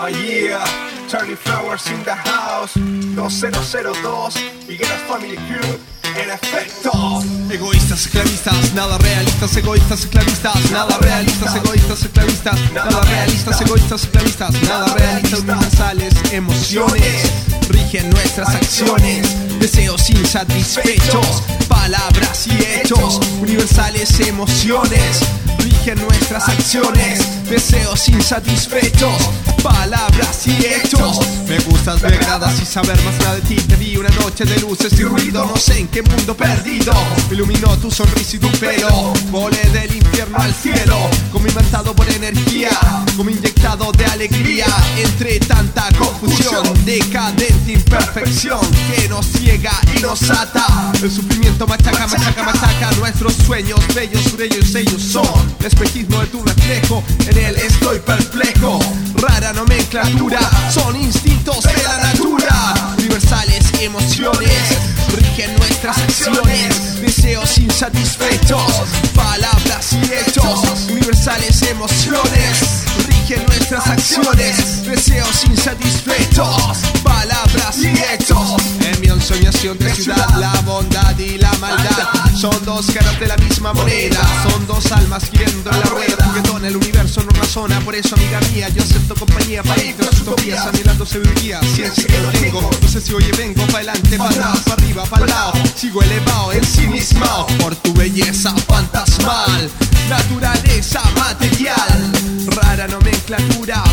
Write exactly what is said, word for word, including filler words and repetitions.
Oh yeah, Charlie Flowers in the house. Dos cero cero dos, Higueras Family Crew. En efecto. Egoístas, esclavistas, nada realistas. Egoístas, esclavistas, nada realistas. Egoístas, esclavistas, nada realistas. Egoístas, esclavistas, nada realistas. Universales emociones rigen nuestras acciones. Deseos insatisfechos, palabras y hechos. Universales emociones rigen nuestras acciones. Deseos insatisfechos, palabras y hechos. Me gustas, me agradas y saber más nada de ti. Te vi una noche de luces y ruido, no sé en qué mundo perdido. Me iluminó tu sonrisa y tu pelo. Volé del infierno al cielo, como inventado por energía, como inyectado de alegría. Entre tanta confusión, decadente imperfección que nos ciega y nos ata. El sufrimiento machaca, machaca, machaca. Nuestros sueños bellos, ellos, ellos son el espejismo de tu reflejo. En él estoy perplejo. Rara nomenclatura, son instintos de la natura. Universales emociones rigen nuestras acciones. Deseos insatisfechos, palabras y hechos. Universales emociones rigen nuestras acciones. Deseos insatisfechos, palabras y hechos. En mi ensoñación de ciudad, la bondad y la maldad son dos caras de la misma moneda. Son dos almas girando en la rueda. Juguetón, el universo no razona. Por eso, amiga mía, yo acepto compañía para ir tras utopías, anhelando sabiduría. Ciencia que no tengo, no sé si oye vengo pa' adelante, pa' atrás, pa' arriba, pa' al lado. Sigo elevado, ensimismado por tu belleza fantasmal. Naturaleza material, rara nomenclatura,